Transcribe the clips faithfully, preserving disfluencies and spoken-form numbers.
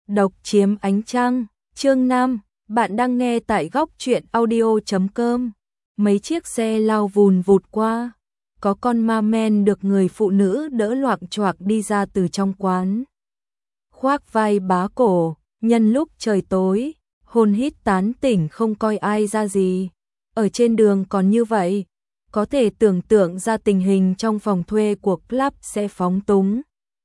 Độc chiếm ánh trăng, chương năm, bạn đang nghe tại góc truyện audio chấm com. Mấy chiếc xe lao vùn vụt qua, có con ma men được người phụ nữ đỡ loạng choạc đi ra từ trong quán. Khoác vai bá cổ, nhân lúc trời tối, hôn hít tán tỉnh không coi ai ra gì. Ở trên đường còn như vậy, có thể tưởng tượng ra tình hình trong phòng thuê của club sẽ phóng túng.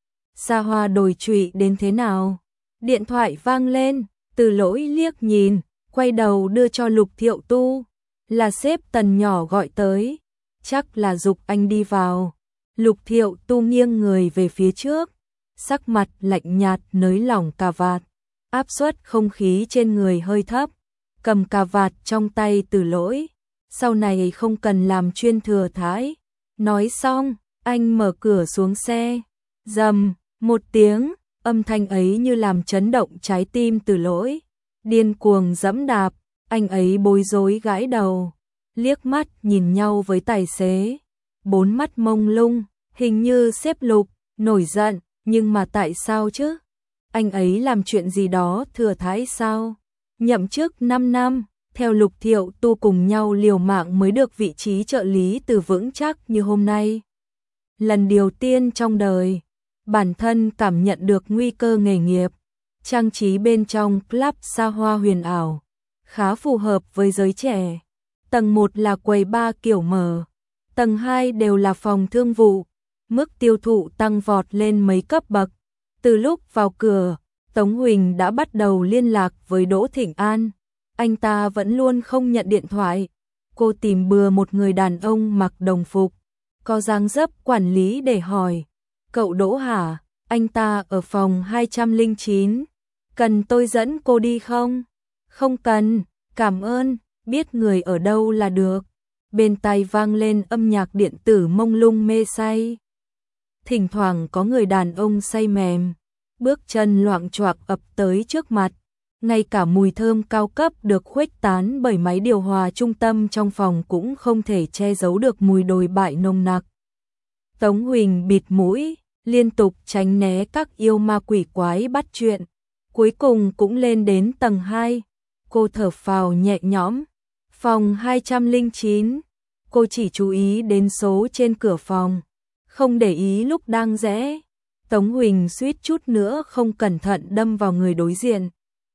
Xa hoa đồi trụy đến thế nào? Điện thoại vang lên, Từ Lỗi liếc nhìn, quay đầu đưa cho Lục Thiệu Tu. Là sếp Tần nhỏ gọi tới, chắc là giục anh đi vào. Lục Thiệu Tu nghiêng người về phía trước, sắc mặt lạnh nhạt nới lỏng cà vạt, áp suất không khí trên người hơi thấp, cầm cà vạt trong tay Từ Lỗi. Sau này không cần làm chuyên thừa thái. Nói xong, anh mở cửa xuống xe. Rầm, một tiếng, âm thanh ấy như làm chấn động trái tim Từ Lỗi. Điên cuồng giẫm đạp, anh ấy bối rối gãi đầu, liếc mắt nhìn nhau với tài xế. Bốn mắt mông lung, hình như sếp Lục, nổi giận, nhưng mà tại sao chứ? Anh ấy làm chuyện gì đó thừa thãi sao? Nhậm chức năm năm, theo Lục Thiệu Tu cùng nhau liều mạng mới được vị trí trợ lý từ vững chắc như hôm nay. Lần đầu tiên trong đời, bản thân cảm nhận được nguy cơ nghề nghiệp. Trang trí bên trong club xa hoa huyền ảo, khá phù hợp với giới trẻ. Tầng một là quầy bar kiểu mở, tầng hai đều là phòng thương vụ. Mức tiêu thụ tăng vọt lên mấy cấp bậc. Từ lúc vào cửa, Tống Huỳnh đã bắt đầu liên lạc với Đỗ Thịnh An. Anh ta vẫn luôn không nhận điện thoại. Cô tìm bừa một người đàn ông mặc đồng phục, có dáng dấp quản lý để hỏi. Cậu Đỗ hả? Anh ta ở phòng hai trăm lẻ chín. Cần tôi dẫn cô đi không? Không cần, cảm ơn, biết người ở đâu là được. Bên tai vang lên âm nhạc điện tử mông lung mê say. Thỉnh thoảng có người đàn ông say mềm, bước chân loạng choạc ập tới trước mặt. Ngay cả mùi thơm cao cấp được khuếch tán bởi máy điều hòa trung tâm trong phòng cũng không thể che giấu được mùi đồi bại nồng nặc. Tống Huỳnh bịt mũi, liên tục tránh né các yêu ma quỷ quái bắt chuyện. Cuối cùng cũng lên đến tầng hai. Cô thở phào nhẹ nhõm. Phòng hai trăm lẻ chín. Cô chỉ chú ý đến số trên cửa phòng, không để ý lúc đang rẽ. Tống Huỳnh suýt chút nữa không cẩn thận đâm vào người đối diện.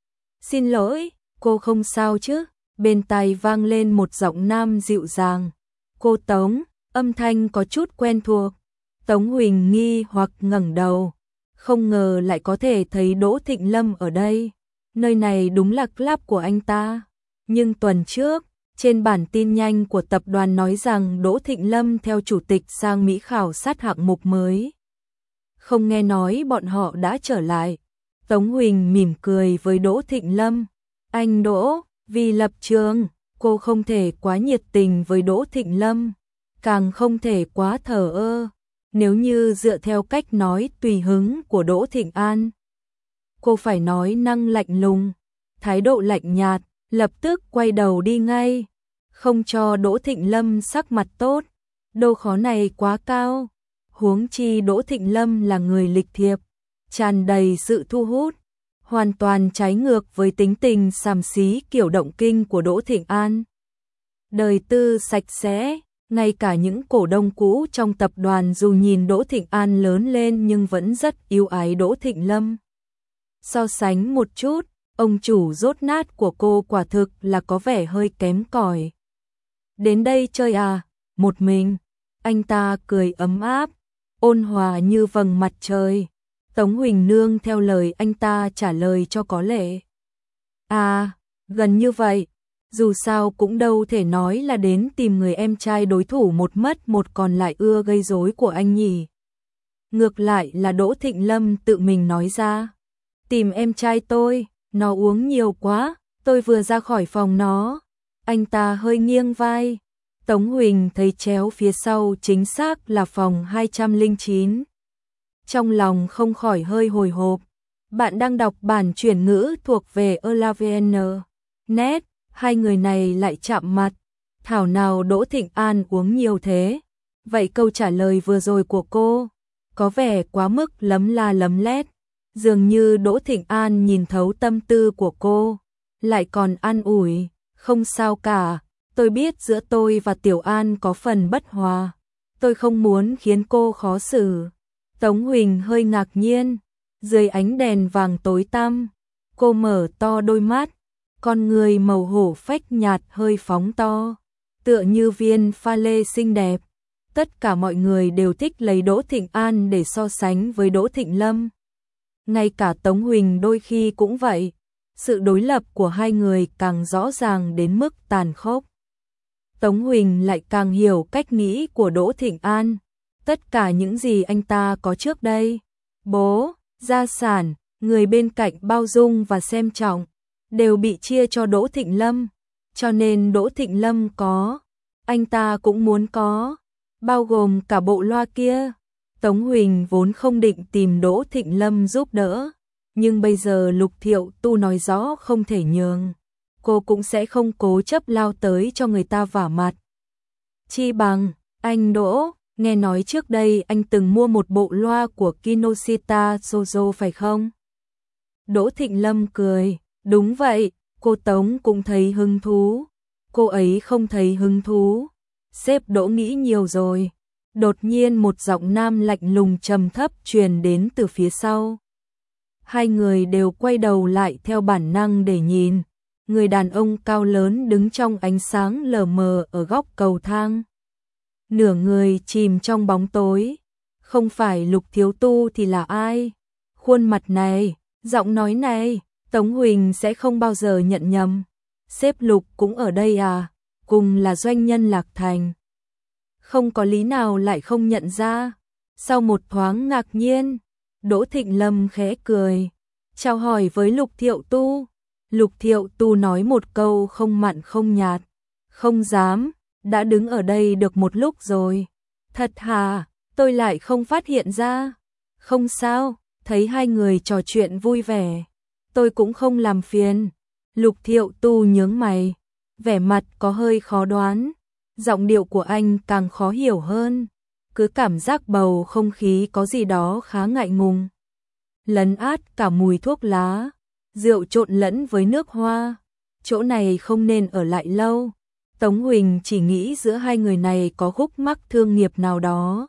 Xin lỗi, cô không sao chứ? Bên tai vang lên một giọng nam dịu dàng. Cô Tống, âm thanh có chút quen thuộc. Tống Huỳnh nghi hoặc ngẩng đầu, không ngờ lại có thể thấy Đỗ Thịnh Lâm ở đây. Nơi này đúng là club của anh ta. Nhưng tuần trước, trên bản tin nhanh của tập đoàn nói rằng Đỗ Thịnh Lâm theo chủ tịch sang Mỹ khảo sát hạng mục mới. Không nghe nói bọn họ đã trở lại. Tống Huỳnh mỉm cười với Đỗ Thịnh Lâm. Anh Đỗ, vì lập trường, cô không thể quá nhiệt tình với Đỗ Thịnh Lâm, càng không thể quá thờ ơ. Nếu như dựa theo cách nói tùy hứng của Đỗ Thịnh An, cô phải nói năng lạnh lùng, thái độ lạnh nhạt, lập tức quay đầu đi ngay, không cho Đỗ Thịnh Lâm sắc mặt tốt. Độ khó này quá cao, huống chi Đỗ Thịnh Lâm là người lịch thiệp, tràn đầy sự thu hút, hoàn toàn trái ngược với tính tình xàm xí kiểu động kinh của Đỗ Thịnh An. Đời tư sạch sẽ, ngay cả những cổ đông cũ trong tập đoàn dù nhìn Đỗ Thịnh An lớn lên nhưng vẫn rất yêu ái Đỗ Thịnh Lâm. So sánh một chút, ông chủ dốt nát của cô quả thực là có vẻ hơi kém cỏi. Đến đây chơi à? Một mình. Anh ta cười ấm áp, ôn hòa như vầng mặt trời. Tống Huỳnh nương theo lời anh ta trả lời cho có lệ. À, gần như vậy. Dù sao cũng đâu thể nói là đến tìm người em trai đối thủ một mất một còn lại ưa gây rối của anh nhỉ. Ngược lại là Đỗ Thịnh Lâm tự mình nói ra. Tìm em trai tôi, nó uống nhiều quá, tôi vừa ra khỏi phòng nó. Anh ta hơi nghiêng vai. Tống Huỳnh thấy chéo phía sau chính xác là phòng hai trăm lẻ chín. Trong lòng không khỏi hơi hồi hộp. Bạn đang đọc bản chuyển ngữ thuộc về Elavn. Net, hai người này lại chạm mặt. Thảo nào Đỗ Thịnh An uống nhiều thế? Vậy câu trả lời vừa rồi của cô có vẻ quá mức lấm la lấm lét. Dường như Đỗ Thịnh An nhìn thấu tâm tư của cô, lại còn an ủi, không sao cả, tôi biết giữa tôi và Tiểu An có phần bất hòa, tôi không muốn khiến cô khó xử. Tống Huỳnh hơi ngạc nhiên, dưới ánh đèn vàng tối tăm, cô mở to đôi mắt, con người màu hổ phách nhạt hơi phóng to, tựa như viên pha lê xinh đẹp. Tất cả mọi người đều thích lấy Đỗ Thịnh An để so sánh với Đỗ Thịnh Lâm. Ngay cả Tống Huỳnh đôi khi cũng vậy, sự đối lập của hai người càng rõ ràng đến mức tàn khốc. Tống Huỳnh lại càng hiểu cách nghĩ của Đỗ Thịnh An, tất cả những gì anh ta có trước đây, bố, gia sản, người bên cạnh bao dung và xem trọng, đều bị chia cho Đỗ Thịnh Lâm, cho nên Đỗ Thịnh Lâm có, anh ta cũng muốn có, bao gồm cả bộ loa kia. Tống Huỳnh vốn không định tìm Đỗ Thịnh Lâm giúp đỡ, nhưng bây giờ Lục Thiệu Tu nói rõ không thể nhường, cô cũng sẽ không cố chấp lao tới cho người ta vả mặt. Chi bằng, anh Đỗ, nghe nói trước đây anh từng mua một bộ loa của Kinoshita Sozo phải không? Đỗ Thịnh Lâm cười, đúng vậy, cô Tống cũng thấy hứng thú, cô ấy không thấy hứng thú. Sếp Đỗ nghĩ nhiều rồi. Đột nhiên một giọng nam lạnh lùng trầm thấp truyền đến từ phía sau. Hai người đều quay đầu lại theo bản năng để nhìn. Người đàn ông cao lớn đứng trong ánh sáng lờ mờ ở góc cầu thang. Nửa người chìm trong bóng tối. Không phải Lục Thiếu Tu thì là ai? Khuôn mặt này, giọng nói này, Tống Huỳnh sẽ không bao giờ nhận nhầm. Sếp Lục cũng ở đây à? Cùng là doanh nhân Lạc Thành. Không có lý nào lại không nhận ra. Sau một thoáng ngạc nhiên, Đỗ Thịnh Lâm khẽ cười, chào hỏi với Lục Thiệu Tu. Lục Thiệu Tu nói một câu không mặn không nhạt, không dám, đã đứng ở đây được một lúc rồi. Thật hả, tôi lại không phát hiện ra. Không sao, thấy hai người trò chuyện vui vẻ, tôi cũng không làm phiền. Lục Thiệu Tu nhướng mày, vẻ mặt có hơi khó đoán, giọng điệu của anh càng khó hiểu hơn, cứ cảm giác bầu không khí có gì đó khá ngại ngùng. Lấn át cả mùi thuốc lá, rượu trộn lẫn với nước hoa, chỗ này không nên ở lại lâu. Tống Huỳnh chỉ nghĩ giữa hai người này có khúc mắc thương nghiệp nào đó.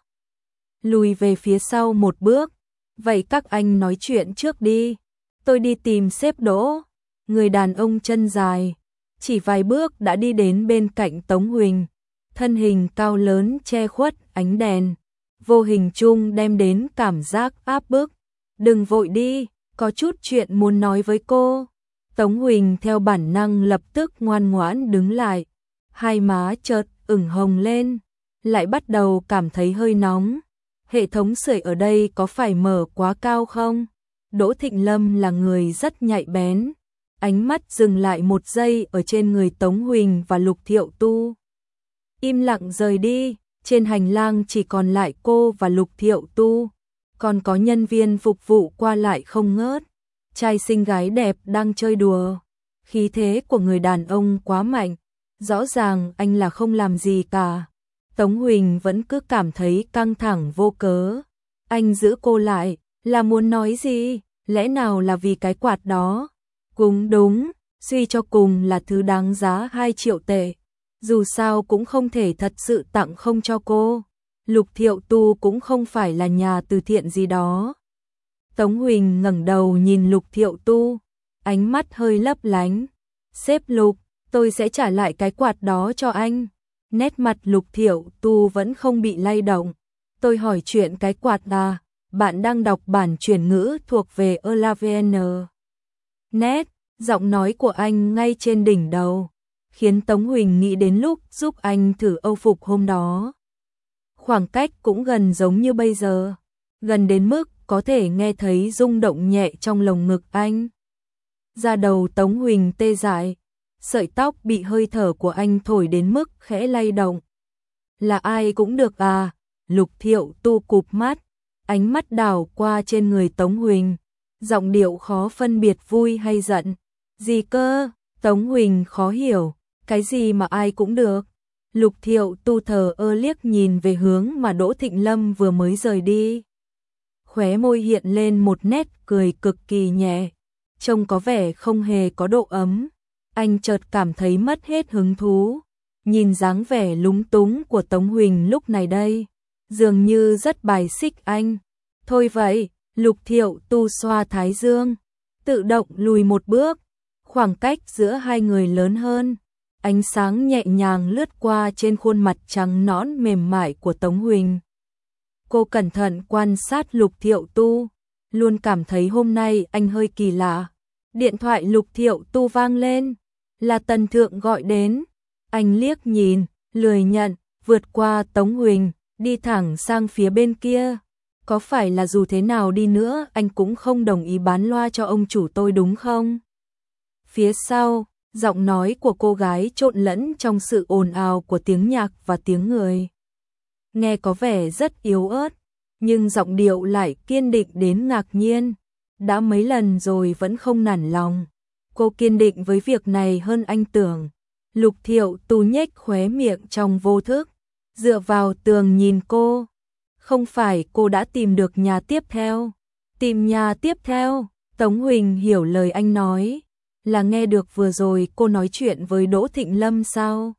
Lùi về phía sau một bước, vậy các anh nói chuyện trước đi, tôi đi tìm sếp Đỗ. Người đàn ông chân dài, chỉ vài bước đã đi đến bên cạnh Tống Huỳnh, thân hình cao lớn che khuất ánh đèn, vô hình chung đem đến cảm giác áp bức. Đừng vội đi, có chút chuyện muốn nói với cô. Tống Huỳnh theo bản năng lập tức ngoan ngoãn đứng lại, hai má chợt ửng hồng lên, lại bắt đầu cảm thấy hơi nóng. Hệ thống sưởi ở đây có phải mở quá cao không? Đỗ Thịnh Lâm là người rất nhạy bén. Ánh mắt dừng lại một giây ở trên người Tống Huỳnh và Lục Thiệu Tu. Im lặng rời đi, trên hành lang chỉ còn lại cô và Lục Thiệu Tu, còn có nhân viên phục vụ qua lại không ngớt. Trai xinh gái đẹp đang chơi đùa, khí thế của người đàn ông quá mạnh, rõ ràng anh là không làm gì cả. Tống Huỳnh vẫn cứ cảm thấy căng thẳng vô cớ. Anh giữ cô lại, là muốn nói gì, lẽ nào là vì cái quạt đó? Cũng đúng, suy cho cùng là thứ đáng giá hai triệu tệ. Dù sao cũng không thể thật sự tặng không cho cô. Lục Thiệu Tu cũng không phải là nhà từ thiện gì đó. Tống Huỳnh ngẩng đầu nhìn Lục Thiệu Tu, ánh mắt hơi lấp lánh. Sếp Lục, tôi sẽ trả lại cái quạt đó cho anh. Nét mặt Lục Thiệu Tu vẫn không bị lay động. Tôi hỏi chuyện cái quạt à, bạn đang đọc bản chuyển ngữ thuộc về Elavn. Nét, giọng nói của anh ngay trên đỉnh đầu, khiến Tống Huỳnh nghĩ đến lúc giúp anh thử âu phục hôm đó. Khoảng cách cũng gần giống như bây giờ, gần đến mức có thể nghe thấy rung động nhẹ trong lồng ngực anh. Da đầu Tống Huỳnh tê dại, sợi tóc bị hơi thở của anh thổi đến mức khẽ lay động. Là ai cũng được à? Lục Thiệu Tu cụp mắt, ánh mắt đảo qua trên người Tống Huỳnh, giọng điệu khó phân biệt vui hay giận. Gì cơ? Tống Huỳnh khó hiểu, cái gì mà ai cũng được? Lục Thiệu Tu thờ ơ liếc nhìn về hướng mà Đỗ Thịnh Lâm vừa mới rời đi. khóe môi hiện lên một nét cười cực kỳ nhẹ, trông có vẻ không hề có độ ấm. Anh chợt cảm thấy mất hết hứng thú, nhìn dáng vẻ lúng túng của Tống Huỳnh lúc này đây, dường như rất bài xích anh. Thôi vậy, Lục Thiệu Tu xoa thái dương, tự động lùi một bước, khoảng cách giữa hai người lớn hơn. Ánh sáng nhẹ nhàng lướt qua trên khuôn mặt trắng nõn mềm mại của Tống Huỳnh. Cô cẩn thận quan sát Lục Thiệu Tu, luôn cảm thấy hôm nay anh hơi kỳ lạ. Điện thoại Lục Thiệu Tu vang lên, là Tần Thượng gọi đến. Anh liếc nhìn, lười nhận, vượt qua Tống Huỳnh, đi thẳng sang phía bên kia. Có phải là dù thế nào đi nữa anh cũng không đồng ý bán loa cho ông chủ tôi đúng không? Phía sau, giọng nói của cô gái trộn lẫn trong sự ồn ào của tiếng nhạc và tiếng người. Nghe có vẻ rất yếu ớt, nhưng giọng điệu lại kiên định đến ngạc nhiên. Đã mấy lần rồi vẫn không nản lòng. Cô kiên định với việc này hơn anh tưởng. Lục Thiệu Tu nhếch khóe miệng trong vô thức, dựa vào tường nhìn cô. Không phải cô đã tìm được nhà tiếp theo? Tìm nhà tiếp theo? Tống Huỳnh hiểu lời anh nói, là nghe được vừa rồi cô nói chuyện với Đỗ Thịnh Lâm sao?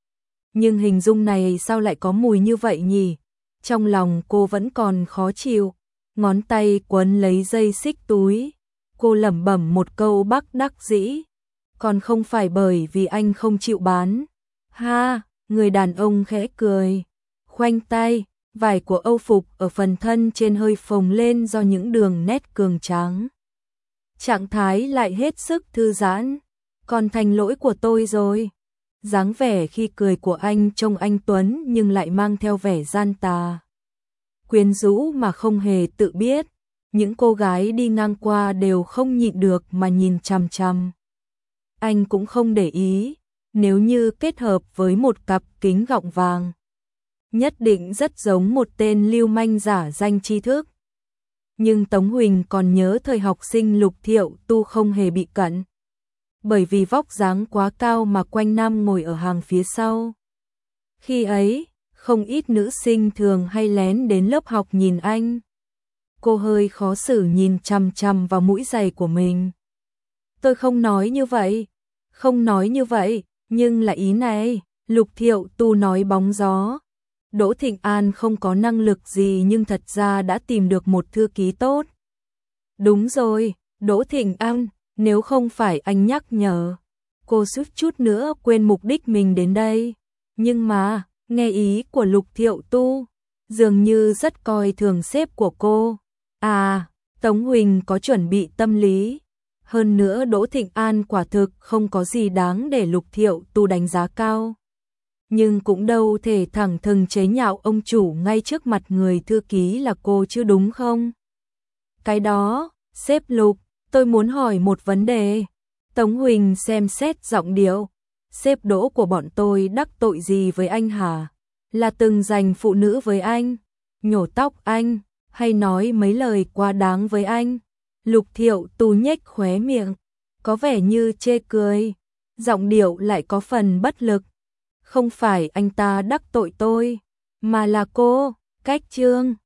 Nhưng hình dung này sao lại có mùi như vậy nhỉ? Trong lòng cô vẫn còn khó chịu, ngón tay quấn lấy dây xích túi. Cô lẩm bẩm một câu bất đắc dĩ, còn không phải bởi vì anh không chịu bán. Ha, người đàn ông khẽ cười, khoanh tay, vải của Âu phục ở phần thân trên hơi phồng lên do những đường nét cường tráng. Trạng thái lại hết sức thư giãn, còn thành lỗi của tôi rồi. Dáng vẻ khi cười của anh trông anh tuấn nhưng lại mang theo vẻ gian tà, quyến rũ mà không hề tự biết. Những cô gái đi ngang qua đều không nhịn được mà nhìn chằm chằm. Anh cũng không để ý, nếu như kết hợp với một cặp kính gọng vàng, nhất định rất giống một tên lưu manh giả danh tri thức. Nhưng Tống Huỳnh còn nhớ thời học sinh Lục Thiệu Tu không hề bị cận, bởi vì vóc dáng quá cao mà quanh năm ngồi ở hàng phía sau. Khi ấy, không ít nữ sinh thường hay lén đến lớp học nhìn anh. Cô hơi khó xử nhìn chằm chằm vào mũi giày của mình. Tôi không nói như vậy, không nói như vậy, nhưng là ý này. Lục Thiệu Tu nói bóng gió. Đỗ Thịnh An không có năng lực gì nhưng thật ra đã tìm được một thư ký tốt. Đúng rồi, Đỗ Thịnh An, nếu không phải anh nhắc nhở, cô suýt chút nữa quên mục đích mình đến đây. Nhưng mà, nghe ý của Lục Thiệu Tu, dường như rất coi thường sếp của cô. À, Tống Huỳnh có chuẩn bị tâm lý. Hơn nữa Đỗ Thịnh An quả thực không có gì đáng để Lục Thiệu Tu đánh giá cao. Nhưng cũng đâu thể thẳng thừng chế nhạo ông chủ ngay trước mặt người thư ký là cô chứ đúng không? Cái đó, sếp Lục, tôi muốn hỏi một vấn đề. Tống Huỳnh xem xét giọng điệu. Sếp Đỗ của bọn tôi đắc tội gì với anh hả? Là từng giành phụ nữ với anh, nhổ tóc anh, hay nói mấy lời quá đáng với anh? Lục Thiệu Tu nhếch khóe miệng, có vẻ như chê cười, giọng điệu lại có phần bất lực. Không phải anh ta đắc tội tôi, mà là cô, Cách Trương.